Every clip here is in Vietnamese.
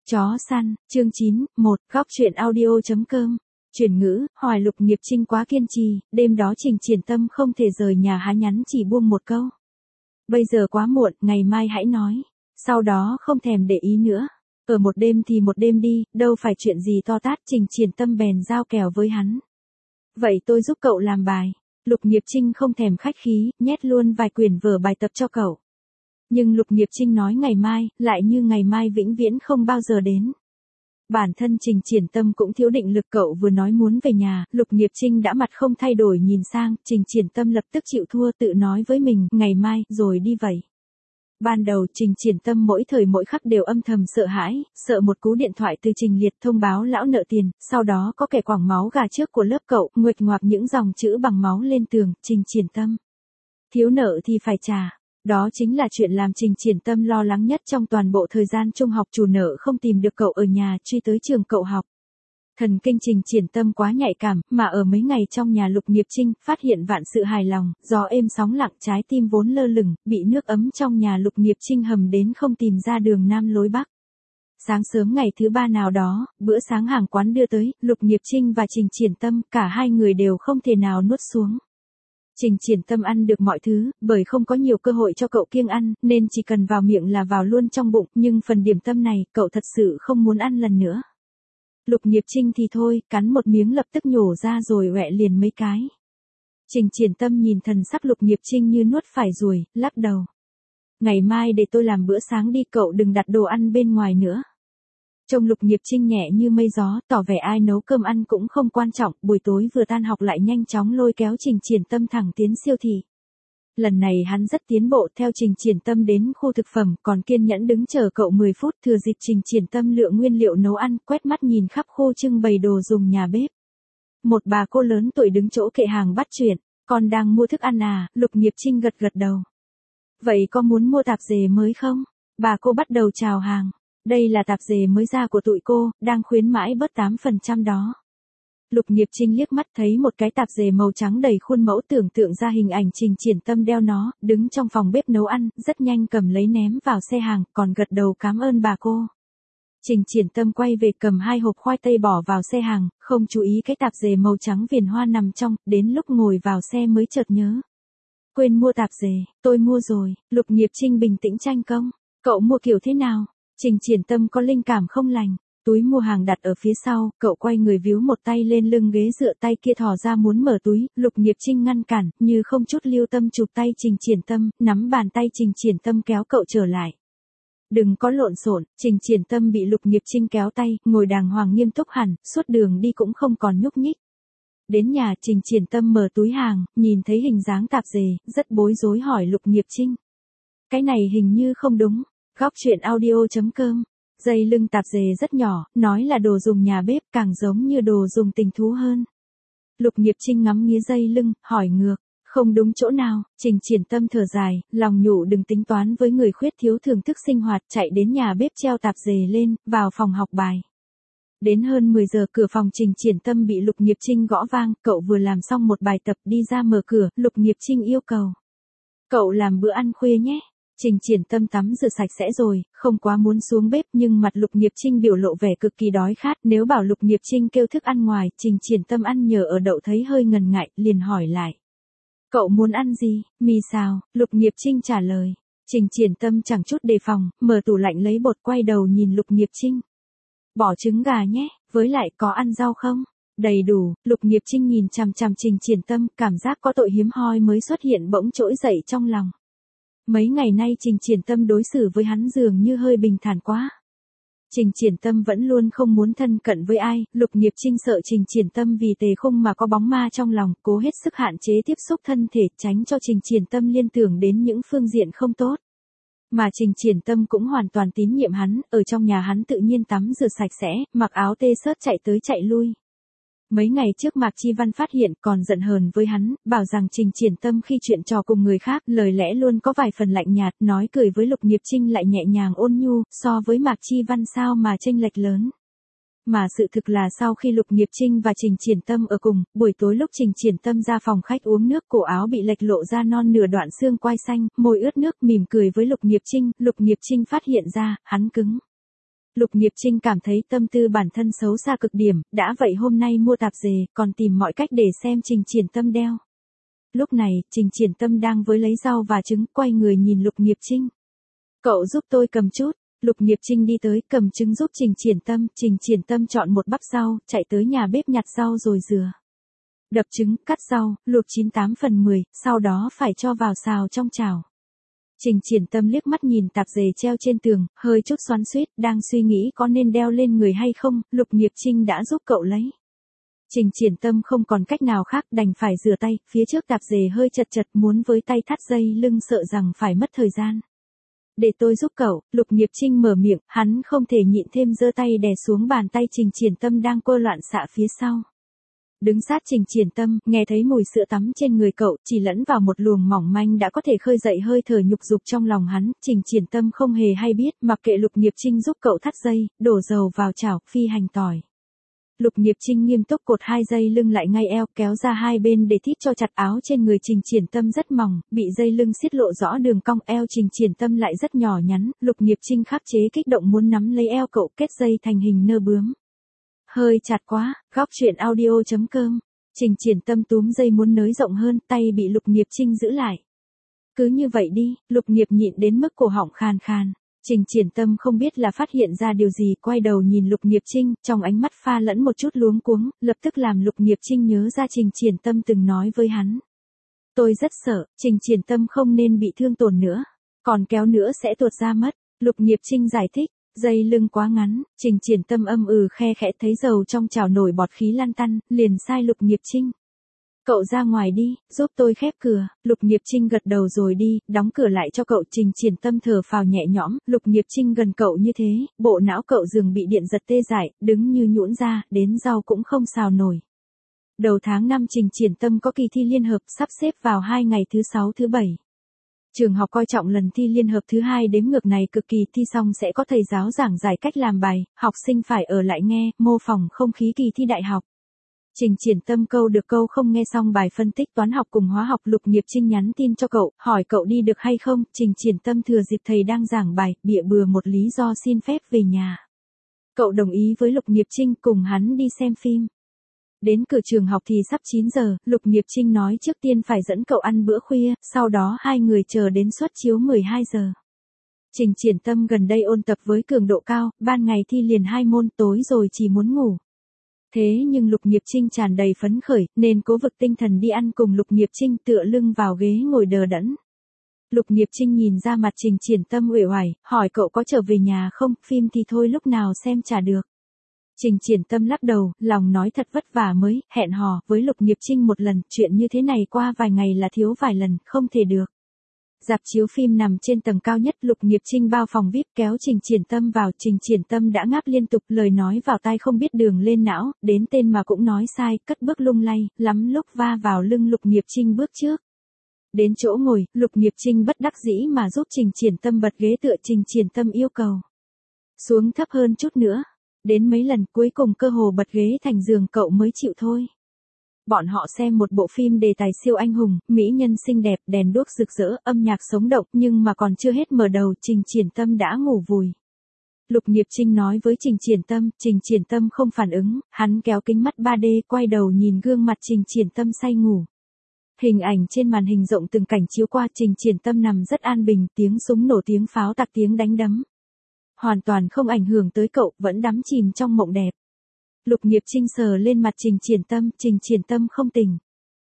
Chó săn, chương 9, 1, góc truyện audio.com. Chuyển ngữ, hỏi Lục Nghiệp Trinh quá kiên trì, đêm đó Trình Triển Tâm không thể rời nhà há nhắn chỉ buông một câu. Bây giờ quá muộn, ngày mai hãy nói. Sau đó không thèm để ý nữa. Ở một đêm thì một đêm đi, đâu phải chuyện gì to tát. Trình Triển Tâm bèn giao kèo với hắn. Vậy tôi giúp cậu làm bài. Lục Nghiệp Trinh không thèm khách khí, nhét luôn vài quyển vở bài tập cho cậu. Nhưng Lục Nghiệp Trinh nói ngày mai, lại như ngày mai vĩnh viễn không bao giờ đến. Bản thân Trình Triển Tâm cũng thiếu định lực, cậu vừa nói muốn về nhà, Lục Nghiệp Trinh đã mặt không thay đổi nhìn sang, Trình Triển Tâm lập tức chịu thua, tự nói với mình, ngày mai, rồi đi vậy. Ban đầu Trình Triển Tâm mỗi thời mỗi khắc đều âm thầm sợ hãi, sợ một cú điện thoại từ Trình Liệt thông báo lão nợ tiền, sau đó có kẻ quẳng máu gà trước của lớp cậu, nguệch ngoạc những dòng chữ bằng máu lên tường, Trình Triển Tâm. Thiếu nợ thì phải trả. Đó chính là chuyện làm Trình Triển Tâm lo lắng nhất trong toàn bộ thời gian trung học. Chủ nợ không tìm được cậu ở nhà, truy tới trường cậu học. Thần kinh Trình Triển Tâm quá nhạy cảm, mà ở mấy ngày trong nhà Lục Nghiệp Trinh, phát hiện vạn sự hài lòng, gió êm sóng lặng, trái tim vốn lơ lửng, bị nước ấm trong nhà Lục Nghiệp Trinh hầm đến không tìm ra đường nam lối bắc. Sáng sớm ngày thứ ba nào đó, bữa sáng hàng quán đưa tới, Lục Nghiệp Trinh và Trình Triển Tâm, cả hai người đều không thể nào nuốt xuống. Trình Triển Tâm ăn được mọi thứ, bởi không có nhiều cơ hội cho cậu kiêng ăn, nên chỉ cần vào miệng là vào luôn trong bụng, nhưng phần điểm tâm này, cậu thật sự không muốn ăn lần nữa. Lục Nghiệp Trinh thì thôi, cắn một miếng lập tức nhổ ra rồi ọe liền mấy cái. Trình Triển Tâm nhìn thần sắc Lục Nghiệp Trinh như nuốt phải ruồi, lắc đầu. Ngày mai để tôi làm bữa sáng đi, cậu đừng đặt đồ ăn bên ngoài nữa. Trông Lục Nghiệp Trinh nhẹ như mây gió, tỏ vẻ ai nấu cơm ăn cũng không quan trọng, buổi tối vừa tan học lại nhanh chóng lôi kéo Trình Triển Tâm thẳng tiến siêu thị. Lần này hắn rất tiến bộ, theo Trình Triển Tâm đến khu thực phẩm, còn kiên nhẫn đứng chờ cậu 10 phút, thừa dịp Trình Triển Tâm lựa nguyên liệu nấu ăn, quét mắt nhìn khắp khu trưng bày đồ dùng nhà bếp. Một bà cô lớn tuổi đứng chỗ kệ hàng bắt chuyện, con đang mua thức ăn à? Lục Nghiệp Trinh gật gật đầu. Vậy có muốn mua tạp dề mới không? Bà cô bắt đầu chào hàng. Đây là tạp dề mới ra của tụi cô, đang khuyến mãi bớt 8% đó. Lục Nghiệp Trinh liếc mắt thấy một cái tạp dề màu trắng đầy khuôn mẫu, tưởng tượng ra hình ảnh Trình Triển Tâm đeo nó, đứng trong phòng bếp nấu ăn, rất nhanh cầm lấy ném vào xe hàng, còn gật đầu cảm ơn bà cô. Trình Triển Tâm quay về cầm 2 hộp khoai tây bỏ vào xe hàng, không chú ý cái tạp dề màu trắng viền hoa nằm trong, đến lúc ngồi vào xe mới chợt nhớ. Quên mua tạp dề, tôi mua rồi. Lục Nghiệp Trinh bình tĩnh tranh công. Cậu mua kiểu thế nào? Trình Triển Tâm có linh cảm không lành. Túi mua hàng đặt ở phía sau, cậu quay người víu một tay lên lưng ghế dựa, tay kia thò ra muốn mở túi, Lục Nghiệp Trinh ngăn cản, như không chút lưu tâm chụp tay Trình Triển Tâm, nắm bàn tay Trình Triển Tâm kéo cậu trở lại. Đừng có lộn xộn. Trình Triển Tâm bị Lục Nghiệp Trinh kéo tay, ngồi đàng hoàng nghiêm túc hẳn, suốt đường đi cũng không còn nhúc nhích. Đến nhà, Trình Triển Tâm mở túi hàng, nhìn thấy hình dáng tạp dề, rất bối rối hỏi Lục Nghiệp Trinh. Cái này hình như không đúng. Góc truyện audio.com. Dây lưng tạp dề rất nhỏ, nói là đồ dùng nhà bếp, càng giống như đồ dùng tình thú hơn. Lục Nghiệp Trinh ngắm nghía dây lưng, hỏi ngược. Không đúng chỗ nào? Trình Triển Tâm thở dài, lòng nhủ đừng tính toán với người khuyết thiếu thưởng thức sinh hoạt, chạy đến nhà bếp treo tạp dề lên, vào phòng học bài. Đến hơn 10 giờ cửa phòng Trình Triển Tâm bị Lục Nghiệp Trinh gõ vang, cậu vừa làm xong một bài tập đi ra mở cửa, Lục Nghiệp Trinh yêu cầu. Cậu làm bữa ăn khuya nhé. Trình Triển Tâm tắm rửa sạch sẽ rồi, không quá muốn xuống bếp, nhưng mặt Lục Nghiệp Trinh biểu lộ vẻ cực kỳ đói khát, nếu bảo Lục Nghiệp Trinh kêu thức ăn ngoài, Trình Triển Tâm ăn nhờ ở đậu thấy hơi ngần ngại, liền hỏi lại. Cậu muốn ăn gì? Mì xào. Lục Nghiệp Trinh trả lời. Trình Triển Tâm chẳng chút đề phòng, mở tủ lạnh lấy bột, quay đầu nhìn Lục Nghiệp Trinh. Bỏ trứng gà nhé, với lại có ăn rau không? Đầy đủ. Lục Nghiệp Trinh nhìn chằm chằm Trình Triển Tâm, cảm giác có tội hiếm hoi mới xuất hiện bỗng trỗi dậy trong lòng. Mấy ngày nay Trình Triển Tâm đối xử với hắn dường như hơi bình thản quá. Trình Triển Tâm vẫn luôn không muốn thân cận với ai, Lục Nghiệp Trinh sợ Trình Triển Tâm vì tề khung mà có bóng ma trong lòng, cố hết sức hạn chế tiếp xúc thân thể, tránh cho Trình Triển Tâm liên tưởng đến những phương diện không tốt. Mà Trình Triển Tâm cũng hoàn toàn tín nhiệm hắn, ở trong nhà hắn tự nhiên tắm rửa sạch sẽ, mặc áo T-shirt chạy tới chạy lui. Mấy ngày trước Mạc Chi Văn phát hiện, còn giận hờn với hắn, bảo rằng Trình Triển Tâm khi chuyện trò cùng người khác, lời lẽ luôn có vài phần lạnh nhạt, nói cười với Lục Nghiệp Trinh lại nhẹ nhàng ôn nhu, so với Mạc Chi Văn sao mà chênh lệch lớn. Mà sự thực là sau khi Lục Nghiệp Trinh và Trình Triển Tâm ở cùng, buổi tối lúc Trình Triển Tâm ra phòng khách uống nước, cổ áo bị lệch lộ ra non nửa đoạn xương quai xanh, môi ướt nước, mỉm cười với Lục Nghiệp Trinh phát hiện ra, hắn cứng. Lục Nghiệp Trinh cảm thấy tâm tư bản thân xấu xa cực điểm, đã vậy hôm nay mua tạp dề, còn tìm mọi cách để xem Trình Triển Tâm đeo. Lúc này, Trình Triển Tâm đang với lấy rau và trứng, quay người nhìn Lục Nghiệp Trinh. Cậu giúp tôi cầm chút. Lục Nghiệp Trinh đi tới, cầm trứng giúp Trình Triển Tâm chọn một bắp rau, chạy tới nhà bếp nhặt rau rồi rửa. Đập trứng, cắt rau, luộc 98/10, sau đó phải cho vào xào trong chảo. Trình Triển Tâm liếc mắt nhìn tạp dề treo trên tường, hơi chút xoắn xuýt, đang suy nghĩ có nên đeo lên người hay không, Lục Nghiệp Trinh đã giúp cậu lấy. Trình Triển Tâm không còn cách nào khác, đành phải rửa tay, phía trước tạp dề hơi chật chật, muốn với tay thắt dây lưng sợ rằng phải mất thời gian. Để tôi giúp cậu, Lục Nghiệp Trinh mở miệng, hắn không thể nhịn thêm giơ tay đè xuống bàn tay Trình Triển Tâm đang quơ loạn xạ phía sau. Đứng sát Trình Triển Tâm, nghe thấy mùi sữa tắm trên người cậu, chỉ lẫn vào một luồng mỏng manh đã có thể khơi dậy hơi thở nhục dục trong lòng hắn, Trình Triển Tâm không hề hay biết, mặc kệ Lục Nghiệp Trinh giúp cậu thắt dây, đổ dầu vào chảo, phi hành tỏi. Lục Nghiệp Trinh nghiêm túc cột 2 dây lưng lại ngay eo, kéo ra hai bên để thít cho chặt áo trên người Trình Triển Tâm rất mỏng, bị dây lưng xiết lộ rõ đường cong, eo Trình Triển Tâm lại rất nhỏ nhắn, Lục Nghiệp Trinh khắc chế kích động muốn nắm lấy eo cậu, kết dây thành hình nơ bướm. Hơi chặt quá, góc truyện audio.com. Trình Triển Tâm túm dây muốn nới rộng hơn, tay bị Lục Nghiệp Trinh giữ lại. Cứ như vậy đi, Lục Nghiệp nhịn đến mức cổ họng khàn khàn. Trình Triển Tâm không biết là phát hiện ra điều gì, quay đầu nhìn Lục Nghiệp Trinh, trong ánh mắt pha lẫn một chút luống cuống, lập tức làm Lục Nghiệp Trinh nhớ ra Trình Triển Tâm từng nói với hắn. Tôi rất sợ, Trình Triển Tâm không nên bị thương tổn nữa, còn kéo nữa sẽ tuột ra mất. Lục Nghiệp Trinh giải thích, dây lưng quá ngắn, Trình Triển Tâm khe khẽ, thấy dầu trong chảo nổi bọt khí lan tăn, liền sai Lục Nghiệp Trinh. Cậu ra ngoài đi, giúp tôi khép cửa. Lục Nghiệp Trinh gật đầu rồi đi, đóng cửa lại cho cậu. Trình Triển Tâm thở phào nhẹ nhõm, Lục Nghiệp Trinh gần cậu như thế, bộ não cậu dường bị điện giật tê dại, đứng như nhũn ra, đến rau cũng không xào nổi. Đầu tháng 5 Trình Triển Tâm có kỳ thi liên hợp, sắp xếp vào 2 ngày thứ 6 thứ 7. Trường học coi trọng lần thi liên hợp thứ 2 đếm ngược này cực kỳ, thi xong sẽ có thầy giáo giảng giải cách làm bài, học sinh phải ở lại nghe, mô phỏng không khí kỳ thi đại học. Trình Triển Tâm câu được câu không nghe xong bài phân tích toán học cùng hóa học, Lục Nghiệp Trinh nhắn tin cho cậu, hỏi cậu đi được hay không, Trình Triển Tâm thừa dịp thầy đang giảng bài, bịa bừa một lý do xin phép về nhà. Cậu đồng ý với Lục Nghiệp Trinh cùng hắn đi xem phim. Đến cửa trường học thì sắp 9 giờ, Lục Nghiệp Trinh nói trước tiên phải dẫn cậu ăn bữa khuya, sau đó hai người chờ đến suất chiếu 12 giờ. Trình Triển Tâm gần đây ôn tập với cường độ cao, ban ngày thi liền 2 môn, tối rồi chỉ muốn ngủ. Thế nhưng Lục Nghiệp Trinh tràn đầy phấn khởi, nên cố vực tinh thần đi ăn cùng Lục Nghiệp Trinh, tựa lưng vào ghế ngồi đờ đẫn. Lục Nghiệp Trinh nhìn ra mặt Trình Triển Tâm uể oải, hỏi cậu có trở về nhà không, phim thì thôi lúc nào xem chả được. Trình Triển Tâm lắc đầu, lòng nói thật vất vả mới hẹn hò với Lục Nghiệp Trinh một lần, chuyện như thế này qua vài ngày là thiếu vài lần, không thể được. Rạp chiếu phim nằm trên tầng cao nhất, Lục Nghiệp Trinh bao phòng VIP kéo Trình Triển Tâm vào, Trình Triển Tâm đã ngáp liên tục, lời nói vào tai không biết đường lên não, đến tên mà cũng nói sai, cất bước lung lay, lắm lúc va vào lưng Lục Nghiệp Trinh bước trước. Đến chỗ ngồi, Lục Nghiệp Trinh bất đắc dĩ mà giúp Trình Triển Tâm bật ghế tựa, Trình Triển Tâm yêu cầu xuống thấp hơn chút nữa. Đến mấy lần cuối cùng cơ hồ bật ghế thành giường cậu mới chịu thôi. Bọn họ xem một bộ phim đề tài siêu anh hùng, mỹ nhân xinh đẹp, đèn đuốc rực rỡ, âm nhạc sống động, nhưng mà còn chưa hết mở đầu, Trình Triển Tâm đã ngủ vùi. Lục Nghiệp Trinh nói với Trình Triển Tâm không phản ứng, hắn kéo kính mắt 3D quay đầu nhìn gương mặt Trình Triển Tâm say ngủ. Hình ảnh trên màn hình rộng từng cảnh chiếu qua, Trình Triển Tâm nằm rất an bình, tiếng súng nổ, tiếng pháo tạc, tiếng đánh đấm. Hoàn toàn không ảnh hưởng tới cậu, vẫn đắm chìm trong mộng đẹp. Lục Nghiệp Trinh sờ lên mặt Trình Triển Tâm không tỉnh.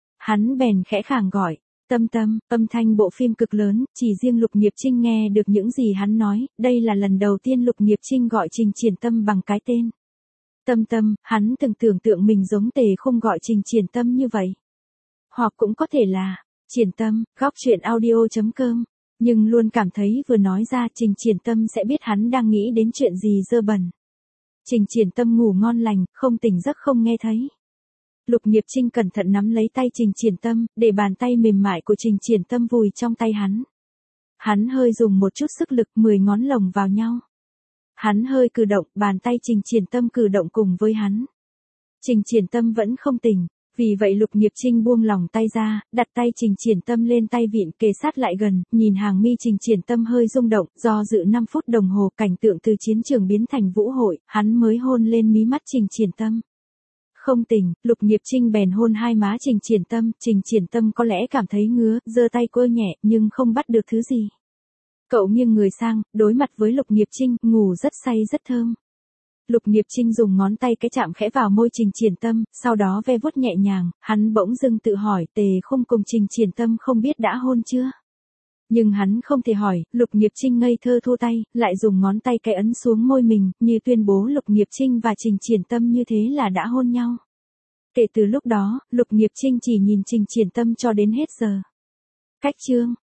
Hắn bèn khẽ khàng gọi, Tâm Tâm, âm thanh bộ phim cực lớn, chỉ riêng Lục Nghiệp Trinh nghe được những gì hắn nói, đây là lần đầu tiên Lục Nghiệp Trinh gọi Trình Triển Tâm bằng cái tên. Tâm Tâm, hắn từng tưởng tượng mình giống Tề Khung gọi Trình Triển Tâm như vậy. Hoặc cũng có thể là, Triển Tâm, góc truyện audio.com. Nhưng luôn cảm thấy vừa nói ra Trình Triển Tâm sẽ biết hắn đang nghĩ đến chuyện gì dơ bẩn. Trình Triển Tâm ngủ ngon lành, không tỉnh giấc không nghe thấy. Lục Nghiệp Trinh cẩn thận nắm lấy tay Trình Triển Tâm, để bàn tay mềm mại của Trình Triển Tâm vùi trong tay hắn. Hắn hơi dùng một chút sức lực, 10 ngón lồng vào nhau. Hắn hơi cử động, bàn tay Trình Triển Tâm cử động cùng với hắn. Trình Triển Tâm vẫn không tỉnh. Vì vậy Lục Nghiệp Trinh buông lỏng tay ra, đặt tay Trình Triển Tâm lên tay vịn, kề sát lại gần, nhìn hàng mi Trình Triển Tâm hơi rung động, do dự 5 phút đồng hồ, cảnh tượng từ chiến trường biến thành vũ hội, hắn mới hôn lên mí mắt Trình Triển Tâm. Không tỉnh, Lục Nghiệp Trinh bèn hôn hai má Trình Triển Tâm có lẽ cảm thấy ngứa, giơ tay quơ nhẹ, nhưng không bắt được thứ gì. Cậu nghiêng người sang, đối mặt với Lục Nghiệp Trinh, ngủ rất say rất thơm. Lục Nghiệp Trinh dùng ngón tay cái chạm khẽ vào môi Trình Triển Tâm, sau đó ve vuốt nhẹ nhàng, hắn bỗng dưng tự hỏi, Tề Khung cùng Trình Triển Tâm không biết đã hôn chưa? Nhưng hắn không thể hỏi, Lục Nghiệp Trinh ngây thơ thu tay, lại dùng ngón tay cái ấn xuống môi mình, như tuyên bố Lục Nghiệp Trinh và Trình Triển Tâm như thế là đã hôn nhau. Kể từ lúc đó, Lục Nghiệp Trinh chỉ nhìn Trình Triển Tâm cho đến hết giờ. Cách chương